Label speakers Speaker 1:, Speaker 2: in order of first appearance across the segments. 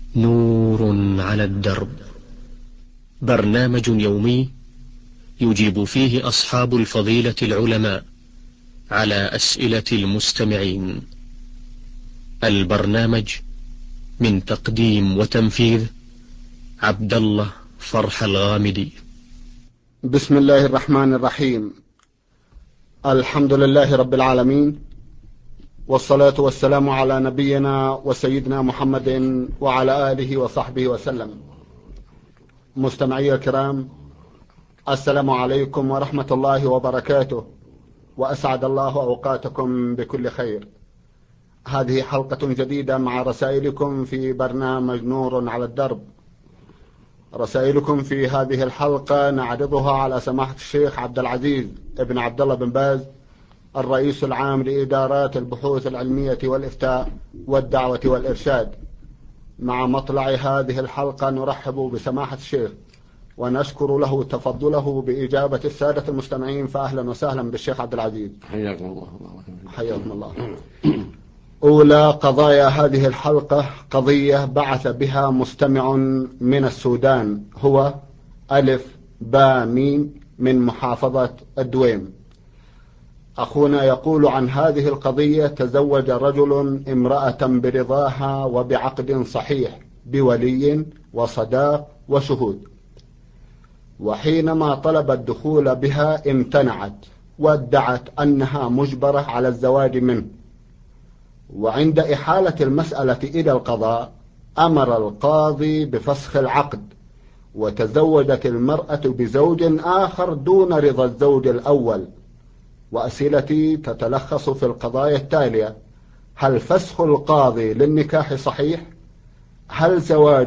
Speaker 1: نور على الدرب، برنامج يومي يجيب فيه أصحاب الفضيلة العلماء على أسئلة المستمعين. البرنامج من تقديم وتنفيذ عبد الله فرح الغامدي.
Speaker 2: بسم الله الرحمن الرحيم. الحمد لله رب العالمين، والصلاة والسلام على نبينا وسيدنا محمد وعلى آله وصحبه وسلم. مستمعي الكرام، السلام عليكم ورحمة الله وبركاته، وأسعد الله أوقاتكم بكل خير. هذه حلقة جديدة مع رسائلكم في برنامج نور على الدرب. رسائلكم في هذه الحلقة نعرضها على سماحة الشيخ عبد العزيز ابن عبد الله بن باز، الرئيس العام لإدارات البحوث العلمية والإفتاء والدعوة والإرشاد. مع مطلع هذه الحلقة نرحب بسماحة الشيخ ونشكر له تفضله بإجابة السادة المستمعين، فأهلا وسهلا بالشيخ عبد العزيز.
Speaker 3: حياكم الله.
Speaker 2: حياكم الله. أولى قضايا هذه الحلقة قضية بعث بها مستمع من السودان، هو ألف با ميم من محافظة الدويم. أخونا يقول عن هذه القضية: تزوج رجل امرأة برضاها وبعقد صحيح بولي وصداق وشهود، وحينما طلب الدخول بها امتنعت وادعت أنها مجبرة على الزواج منه، وعند إحالة المسألة إلى القضاء أمر القاضي بفسخ العقد، وتزوجت المرأة بزوج آخر دون رضا الزوج الأول. وأسئلتي تتلخص في القضايا التالية: هل فسخ القاضي للنكاح صحيح؟ هل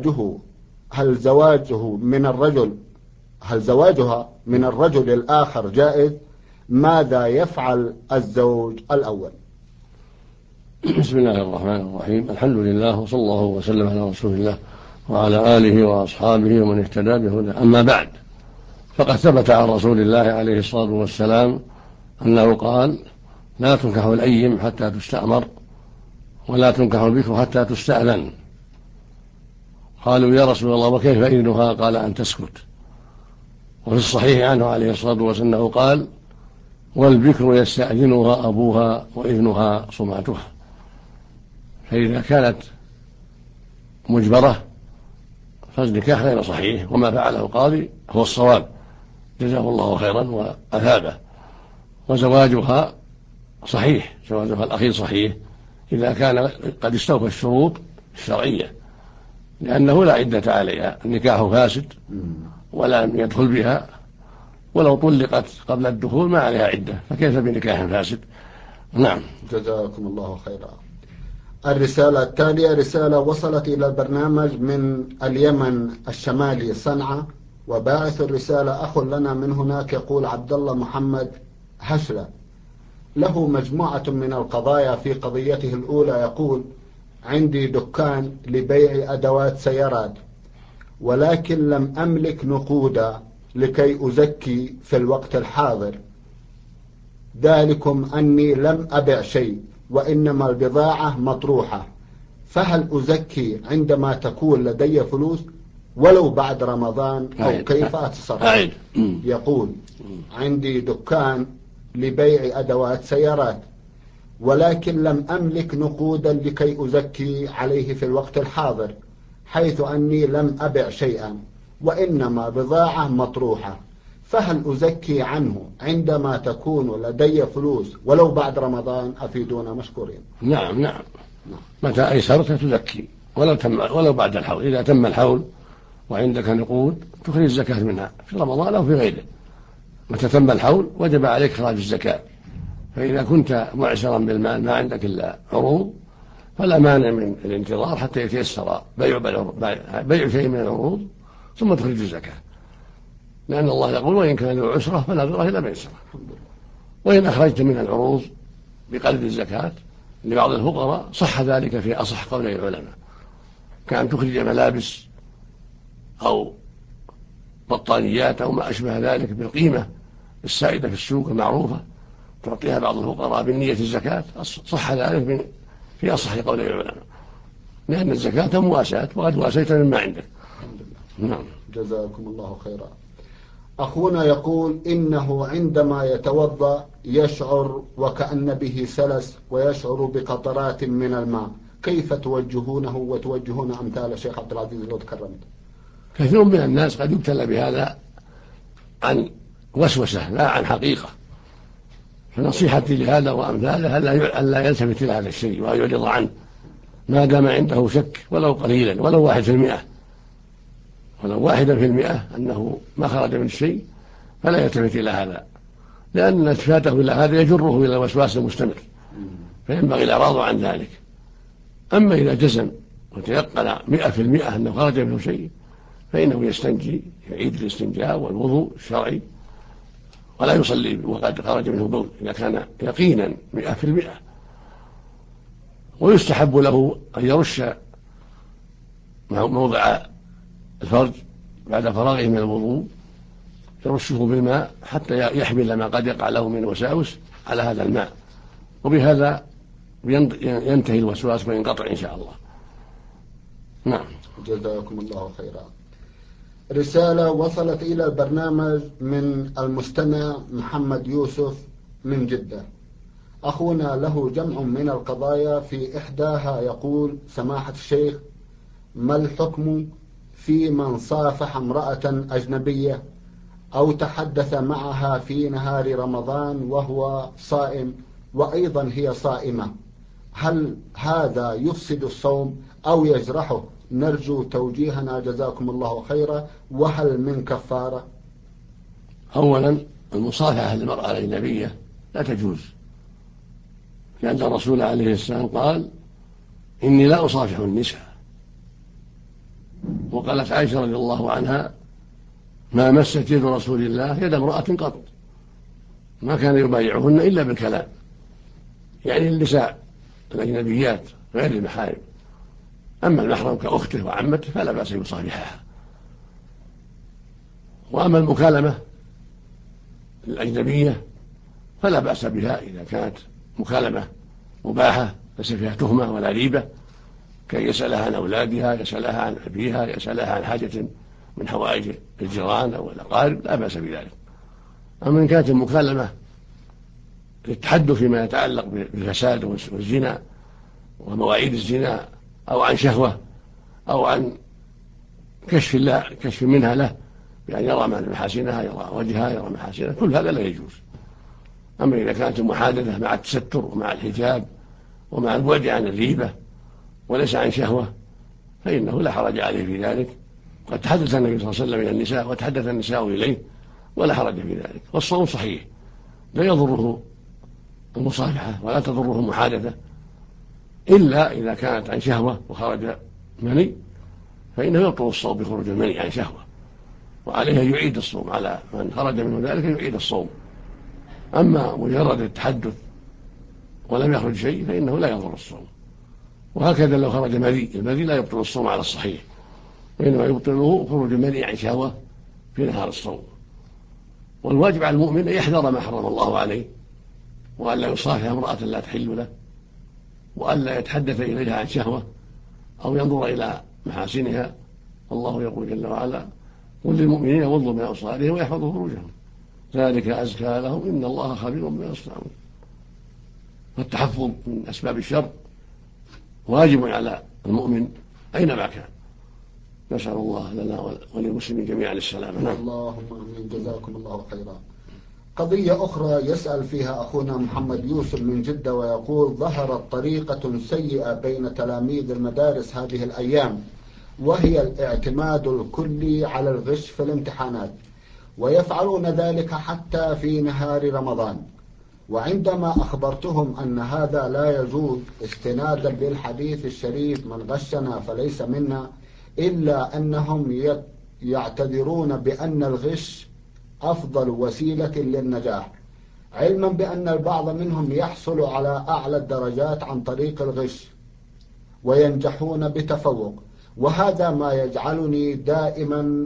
Speaker 2: زواجها من الرجل الآخر جائز؟ ماذا يفعل الزوج الأول؟
Speaker 3: بسم الله الرحمن الرحيم. الحمد لله، وصلى الله وسلم على رسول الله وعلى آله وأصحابه ومن اهتدى بهداه. أما بعد، فقد ثبت عن رسول الله عليه الصلاة والسلام أنه قال: لا تنكح الأيم حتى تستأمر، ولا تنكح البكر حتى تستأذن. قالوا: يا رسول الله، وكيف إذنها؟ قال: أن تسكت. وفي الصحيح عنه عليه الصلاة والسلام أنه قال: والبكر يستأذنها أبوها وإذنها صماتها. فإذا كانت مجبرة فالنكاح غير صحيح، وما فعله القاضي هو الصواب، جزاه الله خيرا وأثابه. وزواجها صحيح، زواجها الأخير صحيح إذا كان قد استوفى الشروط الشرعية، لأنه لا عدة عليها، النكاح فاسد ولم يدخل بها، ولو طلقت قبل الدخول ما عليها عدة، فكيف بنكاح فاسد؟ نعم،
Speaker 2: جزاكم الله خيرا. الرسالة التالية رسالة وصلت إلى البرنامج من اليمن الشمالي صنعاء، وباعث الرسالة أخ لنا من هناك، يقول عبد الله محمد هشلة، له مجموعة من القضايا. في قضيته الأولى يقول: عندي دكان لبيع أدوات سيارات، ولكن لم أملك نقودا لكي أزكي في الوقت الحاضر، ذلكم أني لم أبع شيء وإنما البضاعة مطروحة، فهل أزكي عندما تكون لدي فلوس ولو بعد رمضان أو كيف أتصرف؟ يقول: عندي دكان لبيع أدوات سيارات، ولكن لم أملك نقودا لكي أزكي عليه في الوقت الحاضر، حيث أني لم أبع شيئا وإنما بضاعة مطروحة، فهل أزكي عنه عندما تكون لدي فلوس ولو بعد رمضان؟ أفيدونا مشكورين.
Speaker 3: نعم، متى أيسرت تزكي ولو بعد الحول. إذا تم الحول وعندك نقود تخرج الزكاة منها في رمضان أو في غيره. متى تم الحول وجب عليك إخراج الزكاة. فإذا كنت معسرا بالمال ما عندك إلا عروض فلا مانع من الانتظار حتى يتيسر بيع شيء من العروض ثم تخرج الزكاة، لأن الله يقول: وإن كان له عسرة فلا ضرر إلا ميسرة. وإن أخرجت من العروض بقدر الزكاة لبعض الفقراء صح ذلك في أصح قولي العلماء، كأن تخرج ملابس أو بطانيات أو ما أشبه ذلك بالقيمة السائدة في السوق المعروفة تعطيها بعض الفقراء بالنية الزكاة، صح ذلك في أصح قولي العلماء. لأن الزكاة مواساة وقد واسيت مما عندك. نعم.
Speaker 2: جزاكم الله خيرا. أخونا يقول إنه عندما يتوضأ يشعر وكأن به سلس ويشعر بقطرات من الماء، كيف توجهونه وتوجهون أمثال الشيخ عبد العزيز لو تكرمت؟
Speaker 3: كثير من الناس قد يبتلى بهذا عن وسوسة لا عن حقيقة، فنصيحتي لهذا وأمثاله ألا يلتفت إلى هذا الشيء ويعرض عنه ما دام عنده شك ولو قليلا، ولو 1%، ولو 1% أنه ما خرج من الشيء، فلا يلتفت إلى هذا، لأن التفاته إلى هذا يجره إلى الوسواس المستمر، فينبغي الإعراض عن ذلك. أما إذا جزم وتيقن 100% أنه خرج منه شيء، فإنه يستنجي، يعيد الاستنجاء والوضوء الشرعي، ولا يصلي وقد خرج منه بول إذا كان يقينا 100%. ويستحب له أن يرش موضع الفرج بعد فراغه من الوضوء، يرشه بالماء حتى يحمل ما قد يقع له من وساوس على هذا الماء، وبهذا ينتهي الوسواس وينقطع إن شاء الله. نعم.
Speaker 2: جزاكم الله خيرا. رسالة وصلت إلى البرنامج من المستمع محمد يوسف من جدة. أخونا له جمع من القضايا، في إحداها يقول: سماحة الشيخ، ما الحكم في من صافح امرأة أجنبية أو تحدث معها في نهار رمضان وهو صائم وأيضا هي صائمة؟ هل هذا يفسد الصوم أو يجرحه؟ نرجو توجيهنا جزاكم الله خيرا، وهل من كفارة؟
Speaker 3: أولا، المصافحة للمرأة الأجنبية لا تجوز، لأن الرسول عليه السلام قال: إني لا أصافح النساء. وقالت عائشة رضي الله عنها: ما مست يد رسول الله يد امرأة قط، ما كان يبايعهن إلا بالكلام، يعني النساء الأجنبيات غير المحارم. أما المحرم كأخته وعمته فلا بأس يصافحها. وأما المكالمة الأجنبية فلا بأس بها إذا كانت مكالمة مباحة ليس فيها تهمة ولا ريبة، كي يسألها عن أولادها، يسألها عن أبيها، يسألها عن حاجة من حوائج الجيران أو الأقارب، لا بأس بذلك. أما إن كانت المكالمة للتحدث فيما يتعلق بالفساد والزنا ومواعيد الزنا، أو عن شهوة، أو عن كشف منها له بأن يرى محاسنها، يرى وجهها، يرى محاسنها، كل هذا لا يجوز. أما إذا كانت المحادثة مع التستر ومع الحجاب ومع البعد عن الريبة وليس عن شهوة، فإنه لا حرج عليه في ذلك. قد تحدث النبي صلى الله عليه وسلم إلى النساء وتحدث النساء إليه ولا حرج في ذلك. والصوم صحيح، لا يضره المصافحة ولا تضره المحادثة، إلا إذا كانت عن شهوة وخرج مني، فإنه يبطل الصوم بخروج المني عن شهوة، وعليه يعيد الصوم، على من خرج منه ذلك يعيد الصوم. أما مجرد التحدث ولم يخرج شيء فإنه لا يضر الصوم. وهكذا لو خرج المني لا يبطل الصوم على الصحيح، وإنما يبطله خروج المني عن شهوة في نهار الصوم. والواجب على المؤمن أن يحذر ما حرم الله عليه، وأن لا يصافح امرأة لا تحل له، وأن لا يتحدث إليها عن شهوة أو ينظر إلى محاسنها. الله يقول جل وعلا: قل للمؤمنين يغضوا من أبصارهم ويحفظوا فروجهم ذلك أزكى لهم إن الله خبير بما يصنعون. فالتحفظ من أسباب الشر واجب على المؤمن أينما كان. نسأل الله لنا وللمسلمين جميعا السلامة. نعم.
Speaker 2: اللهم آمين. جزاكم الله خيرا. قضية أخرى يسأل فيها أخونا محمد يوسف من جدة ويقول: ظهرت طريقة سيئة بين تلاميذ المدارس هذه الأيام، وهي الاعتماد الكلي على الغش في الامتحانات، ويفعلون ذلك حتى في نهار رمضان. وعندما أخبرتهم أن هذا لا يجوز استنادا بالحديث الشريف: من غشنا فليس منا، إلا أنهم يعتذرون بأن الغش أفضل وسيلة للنجاح، علما بأن البعض منهم يحصل على أعلى الدرجات عن طريق الغش وينجحون بتفوق، وهذا ما يجعلني دائما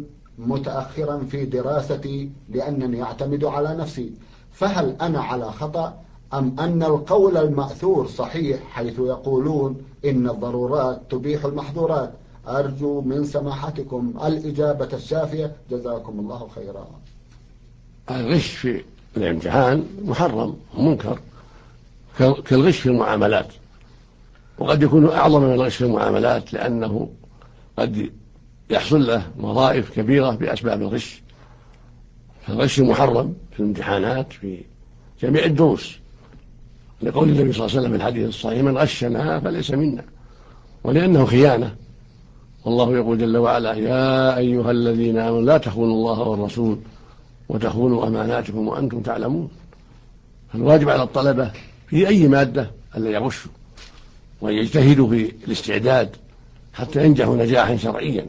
Speaker 2: متأخرا في دراستي لأنني أعتمد على نفسي. فهل أنا على خطأ أم أن القول المأثور صحيح حيث يقولون إن الضرورات تبيح المحظورات؟ أرجو من سماحتكم الإجابة الشافية، جزاكم الله خيرا.
Speaker 3: الغش في الامتحان محرم ومنكر كالغش في المعاملات، وقد يكون أعظم من الغش في المعاملات لأنه قد يحصل له وظائف كبيرة بأسباب الغش. فالغش محرم في الامتحانات في جميع الدروس، لقول النبي صلى الله عليه وسلم في الحديث الصحيح: من غشنا فليس منا، ولأنه خيانة. والله يقول جل وعلا: يا أيها الذين آمنوا لا تخونوا الله والرسول وتخونوا أماناتكم وأنتم تعلمون. فالواجب على الطلبة في أي مادة ألا يغشوا ويجتهدوا في الاستعداد حتى ينجحوا نجاحا شرعيا.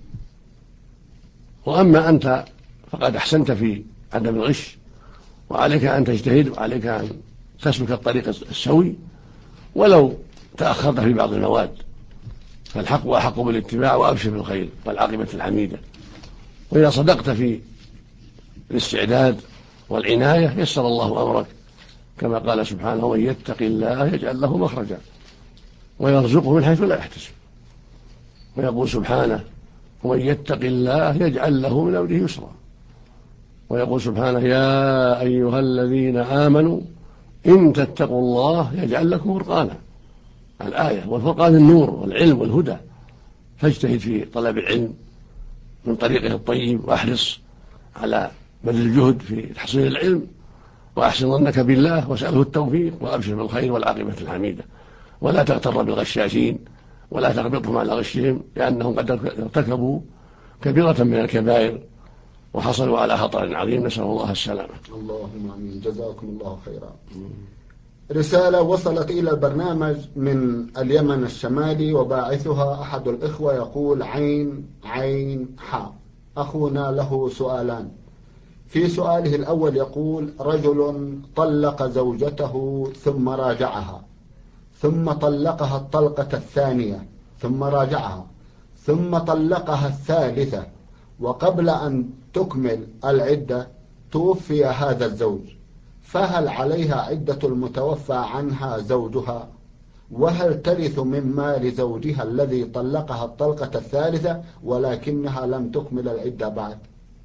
Speaker 3: وأما أنت فقد أحسنت في عدم الغش، وعليك أن تجتهد وعليك أن تسلك الطريق السوي ولو تأخرت في بعض المواد، فالحق أحق بالاتباع وأبشر بالخير والعاقبة الحميدة. وإذا صدقت في الاستعداد والعناية يسر الله أمرك، كما قال سبحانه: ومن يتق الله يجعل له مخرجا ويرزقه من حيث لا يحتسب. ويقول سبحانه: ومن يتق الله يجعل له من أمره يسرا. ويقول سبحانه: يا أيها الذين آمنوا إن تتقوا الله يجعل لكم فرقانا. الآية، والفرقان النور والعلم والهدى. فاجتهد في طلب العلم من طريقه الطيب، واحرص على بذل الجهد في تحصيل العلم، وأحسن ظنك بالله واسأله التوفيق، وأبشر بالخير والعاقبة الحميدة. ولا تغتر بالغشاشين ولا تغبطهم على غشهم، لأنهم قد ارتكبوا كبيرة من الكبائر وحصلوا على خطر عظيم، نسأل الله السلامة.
Speaker 2: اللهم آمين، جزاكم الله خيرا. رسالة وصلت إلى البرنامج من اليمن الشمالي، وباعثها أحد الإخوة يقول: عين حاء. أخونا له سؤالان. في سؤاله الأول يقول: رجل طلق زوجته ثم راجعها، ثم طلقها الطلقة الثانية، ثم راجعها، ثم طلقها الثالثة، وقبل أن تكمل العدة توفي هذا الزوج، فهل عليها عدة المتوفى عنها زوجها؟ وهل ترث من مال زوجها الذي طلقها الطلقة الثالثة ولكنها لم تكمل العدة بعد؟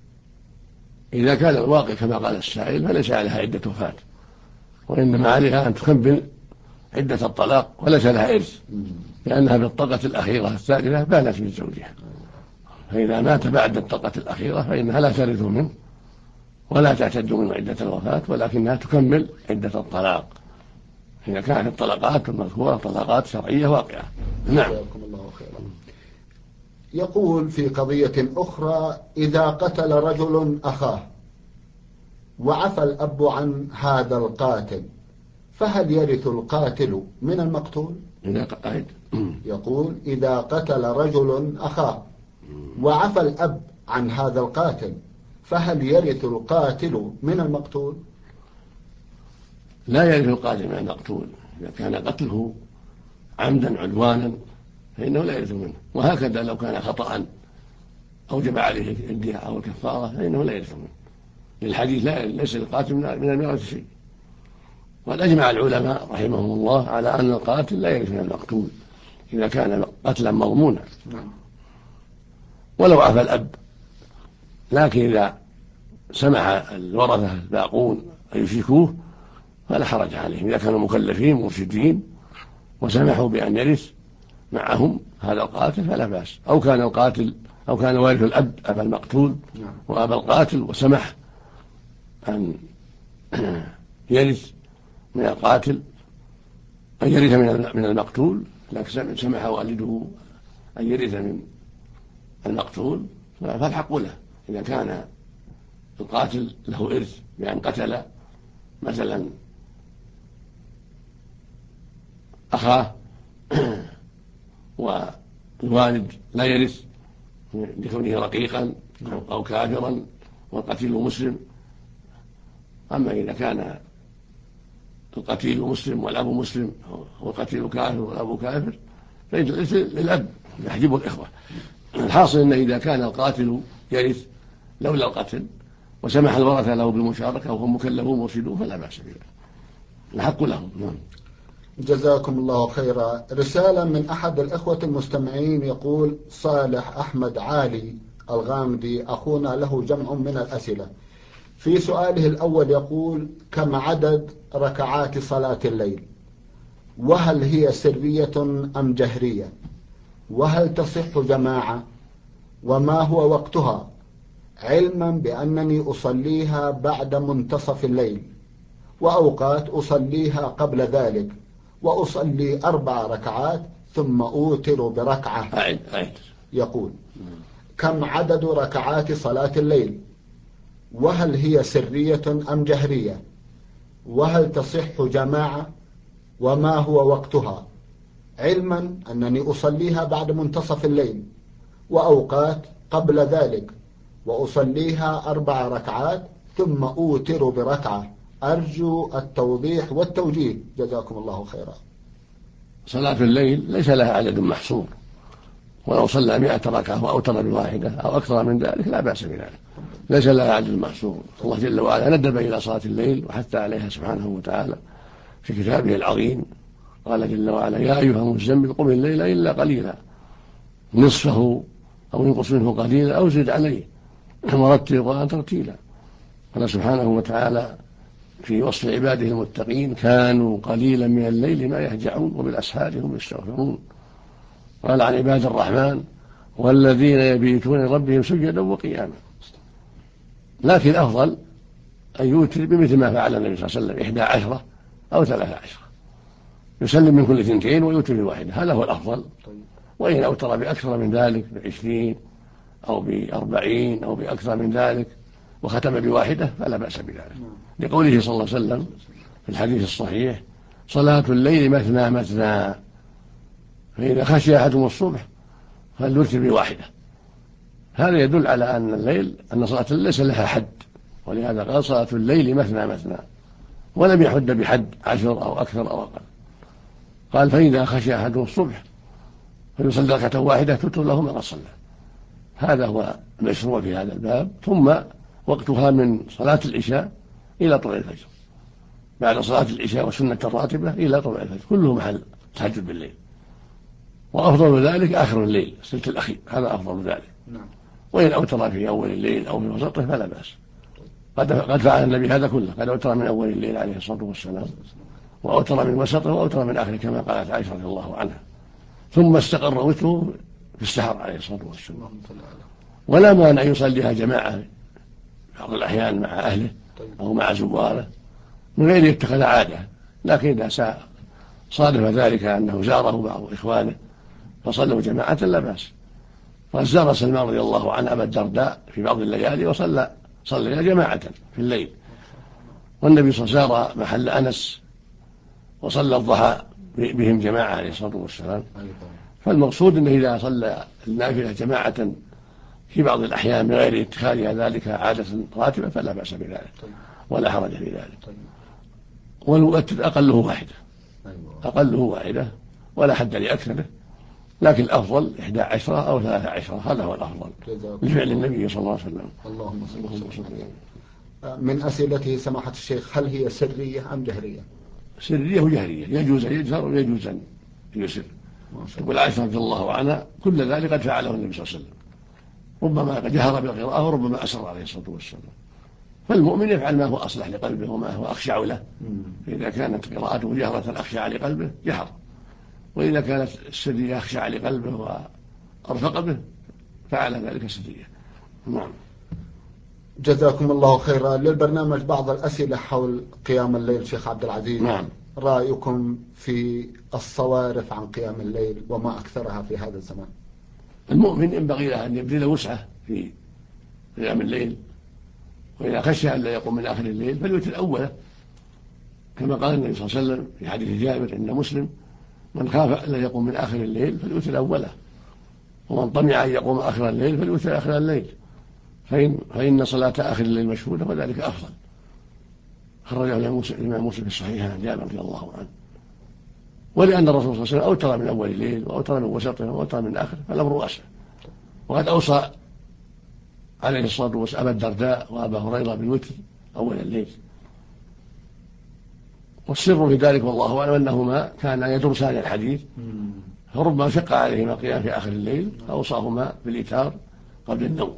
Speaker 3: إذا كان الواقع كما قال السائل فليس عليها عدة وفاة، وإنما عليها أن تكمل عدة الطلاق وليس لها إرث، لأنها بالطلقة الأخيرة الثالثة بانت من زوجها. فإذا مات بعد الطلقة الأخيرة فإنها لا ترث منه ولا تعتد من عدة الوفاة، ولكنها تكمل عدة الطلاق إذا كانت الطلقات المذكورة طلقات شرعية واقعة. نعم.
Speaker 2: الله خيرا. يقول في قضية أخرى: إذا قتل رجل أخاه وعفى الأب عن هذا القاتل، فهل يرث القاتل من المقتول؟ يقول: إذا قتل رجل أخاه وعفى الأب عن هذا القاتل، فهل يرث القاتل من المقتول؟
Speaker 3: لا يرث القاتل من المقتول. إذا كان قتله عمدا عدوانا فإنه لا يرث منه، وهكذا لو كان خطأ أوجب عليه الدية أو الكفارة فإنه لا يرث منه، للحديث ليس القاتل من الميراث شيء. وقد أجمع العلماء رحمهم الله على أن القاتل لا يرث من المقتول إذا كان قتلا مضمونا ولو عفى الأب. لكن إذا سمح الورثة الباقون أن يشركوه فلا حرج عليهم، إذا كانوا مكلفين مرشدين وسمحوا بأن يرث معهم هذا القاتل فلا بأس. أو كان القاتل أو كان وارث الأب أبا المقتول وأبا القاتل وسمح أن يرث من القاتل أن يرث من المقتول، لكن سمح والده أن يرث من المقتول فالحق له. إذا كان القاتل له إرث بأن قتل مثلا أخاه والوالد لا يرث لكونه رقيقا أو كافرا والقتيل مسلم. أما إذا كان القتيل مسلم والأب مسلم والقتيل كافر والأب كافر فإن الإرث للأب يحجب الإخوة. الحاصل أن إذا كان القاتل يرث لولا القتل وسمح الورثة له بالمشاركة وهم مكلفون مرشدون فلا بأس بذلك. الحق لهم. نعم.
Speaker 2: جزاكم الله خيرا. رسالة من أحد الإخوة المستمعين يقول: صالح أحمد علي الغامدي أخونا له جمع من الأسئلة. في سؤاله الأول يقول: كم عدد ركعات صلاة الليل؟ وهل هي سرية أم جهرية؟ وهل تصح جماعة؟ وما هو وقتها؟ علما بأنني أصليها بعد منتصف الليل، وأوقات أصليها قبل ذلك، وأصلي 4 ركعات ثم أوتر بركعة. يقول: كم عدد ركعات صلاة الليل؟ وهل هي سرية أم جهرية؟ وهل تصح جماعة؟ وما هو وقتها؟ علما أنني أصليها بعد منتصف الليل، وأوقات قبل ذلك، وأصليها 4 ركعات ثم أوتر بركعة. أرجو التوضيح والتوجيه، جزاكم الله خيرا.
Speaker 3: صلاة الليل ليس لها عدد محصور، ولو صلى 100 ركعة وأوتر بواحدة أو أكثر من ذلك لا بأس بذلك، ليس لها عدد محصور. الله جل وعلا ندب إلى صلاة الليل وحث عليها سبحانه وتعالى في كتابه العظيم. قال جل وعلا: يا أيها المزمل قم الليل إلا قليلا نصفه أو ينقص منه قليلا أو زد عليه ورتل القرآن ترتيلا. قال سبحانه وتعالى في وصف عباده المتقين: كانوا قليلا من الليل ما يهجعون وبالأسحار هم يستغفرون. قال عن عباد الرحمن: والذين يبيتون لربهم سجدا وقياما. لكن الأفضل أن يوتر بمثل ما فعل النبي صلى الله عليه وسلم 11 أو 13، يسلم من كل 2 ويوتر بواحدة، هذا هو الأفضل. وإن أوتر بأكثر من ذلك ب20 أو ب40 أو بأكثر من ذلك وختم بواحدة فلا بأس بذلك، لقوله صلى الله عليه وسلم في الحديث الصحيح: صلاة الليل مثنى مثنى، فإذا خشي أحدهم الصبح فليوتر بواحدة. هذا يدل على أن صلاة الليل ليس لها حد، ولهذا قال: صلاة الليل مثنى مثنى، ولم يحد بحد 10 أو أكثر أو أقل. قال: فإذا خشي أحدهم الصبح فيصلي ركعة واحدة تتر له ما قد صلى. هذا هو المشروع في هذا الباب. ثم وقتها من صلاة العشاء إلى طلوع الفجر، بعد صلاة العشاء والسنة الراتبة إلى طلوع الفجر، كله محل تهجد بالليل. وأفضل ذلك آخر الليل، الثلث الأخير، هذا أفضل ذلك. وإن أوتر في أول الليل أو في وسطه فلا بأس. قد فعل النبي هذا كله، قد أوتر من أول الليل عليه الصلاة والسلام، وأوتر من وسطه، وأوتر من آخره كما قالت عائشة رضي الله عنها. ثم استقر وتره في السحر عليه الصلاة والسلام. ولا مانع أن يصليها جماعة بعض الأحيان مع أهله أو مع زواره من غير يتخذ عادة، لكن إذا صادف ذلك أنه زاره بعض إخوانه فصلوا جماعة لا بأس. فزار سلمان رضي الله عنه أبا الدرداء في بعض الليالي وصلى جماعة في الليل، والنبي صلى الله عليه وسلم زار محل أنس وصلى الضحى بهم جماعة عليه الصلاة والسلام. فالمقصود أنه إذا صلى النافلة جماعة في بعض الأحيان من غير اتخاذها ذلك عادة راتبة فلا بأس بذلك ولا حرج في ذلك. والمؤكد أقله واحدة ولا حد لأكثره، لكن الأفضل 11 أو 13، هذا هو الأفضل لفعل النبي صلى الله عليه وسلم.
Speaker 2: اللهم صل وسلم. من أسئلته سماحة الشيخ: هل هي سرية أم جهرية؟
Speaker 3: سرية وجهرية، يجوز أن يجهر ويجوز أن يسر. تقول عائشة رضي الله عنها: كل ذلك قد فعله النبي صلى الله عليه وسلم، ربما جهر بالقراءة وربما أسر عليه الصلاة والسلام. فالمؤمن يفعل ما هو أصلح لقلبه وما هو أخشع له. فإذا كانت قراءته جهرة أخشع لقلبه جهر، وإذا كانت السرية أخشع لقلبه وأرفق به فعل ذلك سرية. نعم.
Speaker 2: جزاكم الله خيرا. للبرنامج بعض الأسئلة حول قيام الليل شيخ عبد العزيز.
Speaker 3: نعم.
Speaker 2: رأيكم في الصوارف عن قيام الليل وما أكثرها في هذا الزمان؟
Speaker 3: المؤمن ينبغي له أن يبذل وسعه في قيام الليل، وإذا خشى أن لا يقوم من آخر الليل فليوتر أوله، كما قال النبي صلى الله عليه وسلم في حديث جابر عند مسلم: من خاف أن لا يقوم من آخر الليل فليوتر أوله، ومن طمع أن يقوم آخر الليل فليوتر آخر الليل، فإن صلاة آخر الليل مشهودة وذلك أفضل. خرجه الإمام مسلم في الصحيح عن جابر رضي الله عنه. ولأن الرسول صلى الله عليه وسلم أوتر من أول الليل وأوتر من وسطه وأوتر من آخره فالأمر واسع. وقد أوصى عليه الصلاة والسلام أبا الدرداء وأبا هريرة بالوتر أول الليل، والسر في ذلك والله أعلم أنهما كانا يدرسان الحديث، فربما شق عليهما القيام في آخر الليل فأوصاهما بالإيتار قبل النوم.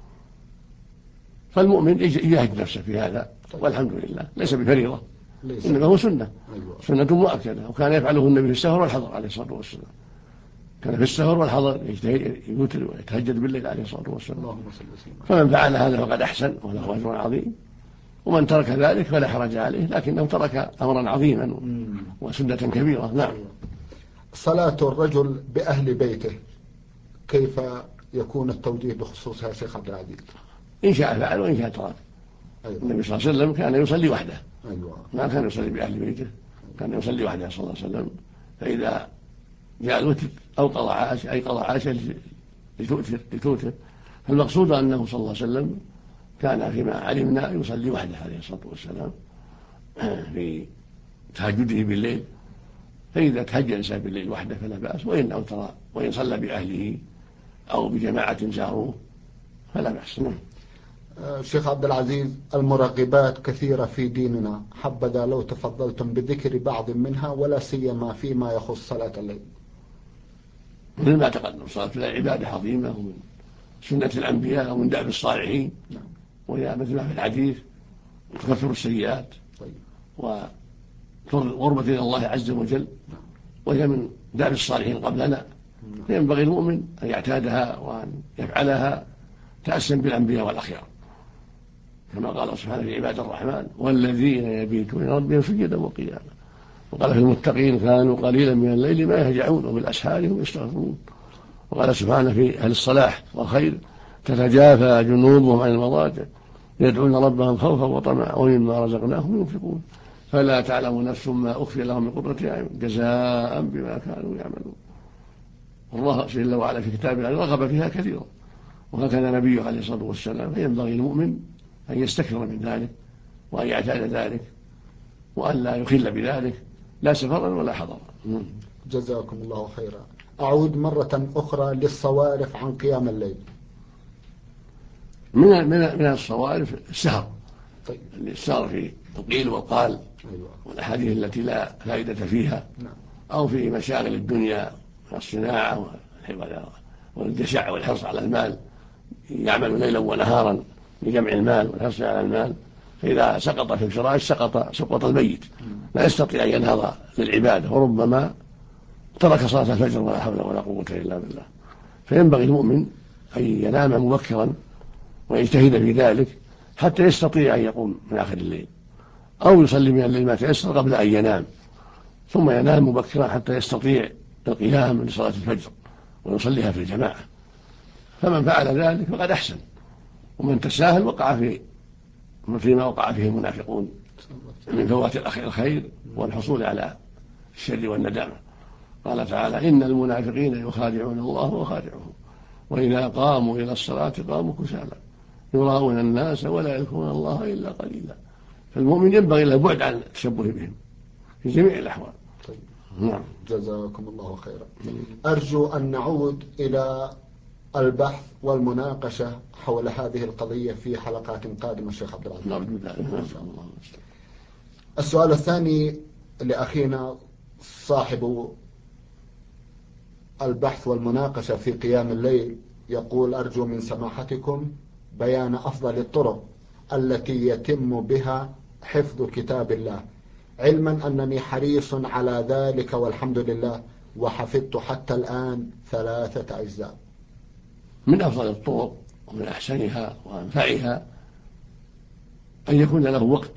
Speaker 3: فالمؤمن يجاهد نفسه في هذا، والحمد لله ليس بفريضة، إنما هو سنة، سنة مؤكدة، وكان يفعله النبي في السهر والحضر عليه الصلاة والسلام. كان في السهر والحضر يوتر ويتهجد بالليل عليه الصلاة والسلام. فمن فعل هذا فقد أحسن وله أجر عظيم، ومن ترك ذلك فلا حرج عليه، لكنه ترك أمرا عظيما وسنة كبيرة. نعم.
Speaker 2: صلاة الرجل بأهل بيته كيف يكون التوجيه بخصوصها يا شيخ عبد العزيز؟
Speaker 3: إن شاء فعل وإن شاء ترك.
Speaker 2: أيوة.
Speaker 3: النبي صلى الله عليه وسلم كان يصلي وحده.
Speaker 2: أيوة.
Speaker 3: ما كان يصلي بأهل بيته، كان يصلي وحده صلى الله عليه وسلم. فإذا جاء الوتر أو قضى عاشة أي قضى عاشة لتوتر، فالمقصود أنه صلى الله عليه وسلم كان فيما علمنا يصلي وحده عليه الصلاة والسلام في تهجده بالليل. فإذا تهجد الإنسان بالليل وحده فلا بأس، وإن أوتر وإن صلى بأهله أو بجماعة زاروه فلا بأس.
Speaker 2: شيخ عبد العزيز، المرغبات كثيرة في ديننا، حبذا لو تفضلتم بذكر بعض منها ولا سيما فيما يخص صلاة الليل.
Speaker 3: مثل ما تقدم، صلاة الليل عبادة عظيمة ومن سنة الأنبياء ومن دأب الصالحين. وهي مثل ما في الحديث تكفر السيئات وقربة إلى الله عز وجل، وهي من دأب الصالحين قبلنا. فينبغي المؤمن أن يعتادها وأن يفعلها تأسا بالأنبياء والأخيار، كما قال سبحانه في عباد الرحمن: والذين يبيتون لربهم سجدا وقياما. وقال في المتقين: كانوا قليلا من الليل ما يهجعون وبالأسحار هم يستغفرون. وقال سبحانه في أهل الصلاح والخير: تتجافى جنوبهم عن المضاجع يدعون ربهم خوفا وطمعا ومما رزقناهم ينفقون. فلا تعلم نفس ما أخفي لهم من قرة أعين جزاء بما كانوا يعملون. الله جل وعلا في كتابه رغب فيها كثيرا، وهكذا نبيه عليه الصلاة والسلام. فينبغي المؤمن أن يستكثر من ذلك وأن يعتاد ذلك وأن لا يخل بذلك لا سفرا ولا حضرا.
Speaker 2: جزاكم الله خيرا. أعود مرة أخرى للصوارف عن قيام الليل.
Speaker 3: من الصوارف السهر.
Speaker 2: طيب.
Speaker 3: السهر في القيل والقال.
Speaker 2: أيوة.
Speaker 3: والأحاديث التي لا فائدة فيها.
Speaker 2: نعم.
Speaker 3: أو في مشاغل الدنيا والصناعة والجشع والحرص على المال، يعمل ليلا ونهارا لجمع المال والحرص على المال، فإذا سقط في الفراش سقط الميت، لا يستطيع أن ينهض للعبادة، وربما ترك صلاة الفجر ولا حول ولا قوة إلا بالله. فينبغي المؤمن أن ينام مبكرا ويجتهد في ذلك حتى يستطيع أن يقوم من آخر الليل، أو يصلي من الليل ما تيسر قبل أن ينام، ثم ينام مبكرا حتى يستطيع القيام لصلاة الفجر ويصليها في الجماعة. فمن فعل ذلك فقد أحسن، ومن تساهل وقع فيما وقع فيه المنافقون من فوات الخير والحصول على الشر والندامة. قال تعالى: إن المنافقين يخادعون الله وخادعهم وإذا قاموا إلى الصلاة قاموا كسالى يراءون الناس ولا يذكرون الله إلا قليلا. فالمؤمن ينبغي له البعد عن التشبه بهم في جميع الأحوال.
Speaker 2: طيب.
Speaker 3: نعم.
Speaker 2: جزاكم الله خيرا. أرجو أن نعود إلى البحث والمناقشة حول هذه القضية في حلقات قادمة شيخ عبد العزيز. السؤال الثاني لأخينا صاحب البحث والمناقشة في قيام الليل، يقول: أرجو من سماحتكم بيان أفضل الطرق التي يتم بها حفظ كتاب الله، علما أنني حريص على ذلك والحمد لله، وحفظت حتى الآن 3 أجزاء.
Speaker 3: من أفضل الطرق ومن أحسنها وأنفعها أن يكون له وقت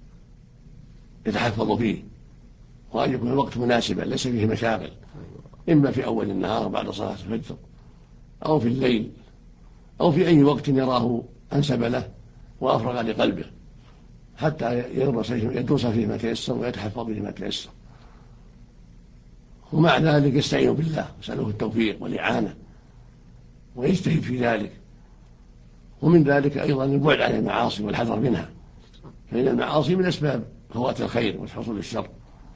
Speaker 3: يتحفظ فيه، وأن يكون الوقت مناسبا ليس فيه مشاغل، إما في أول النهار بعد صلاة الفجر، أو في الليل، أو في أي وقت يراه أنسب له وأفرغ لقلبه، حتى يدرس فيه ما تيسر ويتحفظ فيه ما تيسر. ومع ذلك يستعين بالله يسأله التوفيق والإعانة ويجتهد في ذلك. ومن ذلك أيضا البعد عن المعاصي والحذر منها، فإن المعاصي من أسباب فوات الخير وحصول الشر.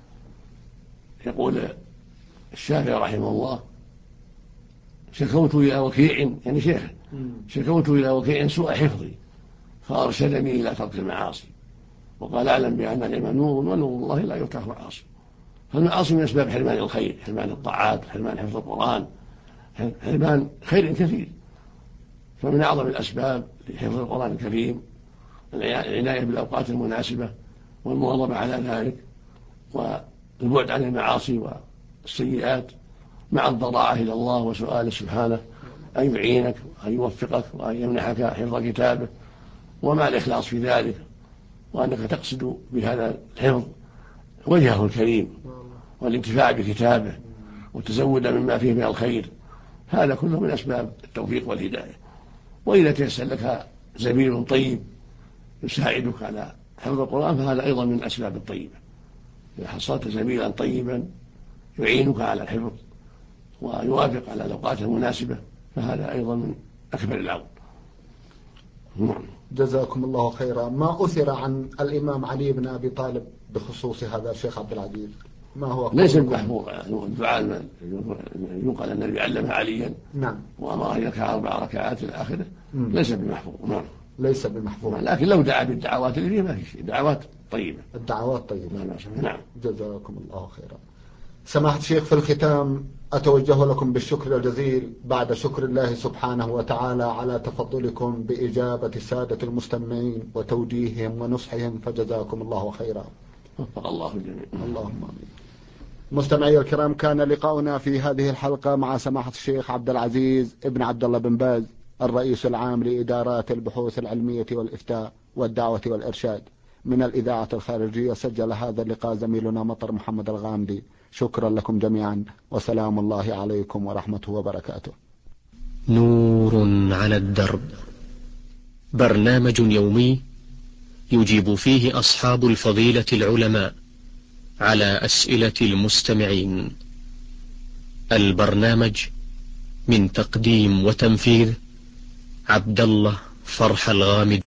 Speaker 3: يقول الشافعي رحمه الله: شكوت إلى وكيع، يعني شيخ، شكوت إلى وكيع سوء حفظي فأرشدني إلى ترك المعاصي وقال اعلم بان العلم نور ونور الله لا يترك معاصي. فالمعاصي من اسباب حرمان الخير، حرمان الطاعات، حرمان حفظ القرآن، حرمان خير كثير. فمن اعظم الاسباب لحفظ القرآن الكريم العناية بالاوقات المناسبة والمواظبة على ذلك، والبعد عن المعاصي والسيئات مع الضراعة إلى الله وسؤاله سبحانه أن يعينك وأن يوفقك وأن يمنحك حفظ كتابه، ومع الإخلاص في ذلك، وأنك تقصد بهذا الحفظ وجهه الكريم والانتفاع بكتابه وتزود مما فيه من الخير. هذا كله من أسباب التوفيق والهداية. وإذا تيسر لك زميل طيب يساعدك على حفظ القرآن فهذا أيضا من الأسباب الطيبة. إذا حصلت زميلا طيبا يعينك على الحفظ ويوافق على الأوقات المناسبة فهذا أيضا من أكبر العون.
Speaker 2: جزاكم الله خيرا. ما أثر عن الإمام علي بن أبي طالب بخصوص هذا الشيخ عبد العزيز؟ ما هو
Speaker 3: ليس بمحفوظ. الدعاء ينقل أن النبي علمها عليا،
Speaker 2: نعم،
Speaker 3: وأمره أن يركع 4 ركعات إلى آخره. ليس بمحفوظ. نعم،
Speaker 2: ليس بمحفوظ، لكن
Speaker 3: لو دعا بالدعوات اللي فيه ما في شيء، دعوات طيبة.
Speaker 2: الدعوات طيبة.
Speaker 3: نعم.
Speaker 2: جزاكم الله خيرا. سماحة الشيخ، في الختام أتوجه لكم بالشكر الجزيل بعد شكر الله سبحانه وتعالى على تفضلكم بإجابة السادة المستمعين وتوجيههم ونصحهم، فجزاكم الله خيرا.
Speaker 3: وفق الله الجميع.
Speaker 2: اللهم آمين. مستمعي الكرام، كان لقاؤنا في هذه الحلقة مع سماحة الشيخ عبد العزيز ابن عبد الله بن باز، الرئيس العام لإدارات البحوث العلمية والإفتاء والدعوة والإرشاد من الإذاعة الخارجية. سجل هذا اللقاء زميلنا مطر محمد الغامدي. شكرا لكم جميعا، وسلام الله عليكم ورحمته وبركاته.
Speaker 1: نور على الدرب، برنامج يومي يجيب فيه أصحاب الفضيلة العلماء على أسئلة المستمعين. البرنامج من تقديم وتنفيذ عبد الله فرح الغامدي.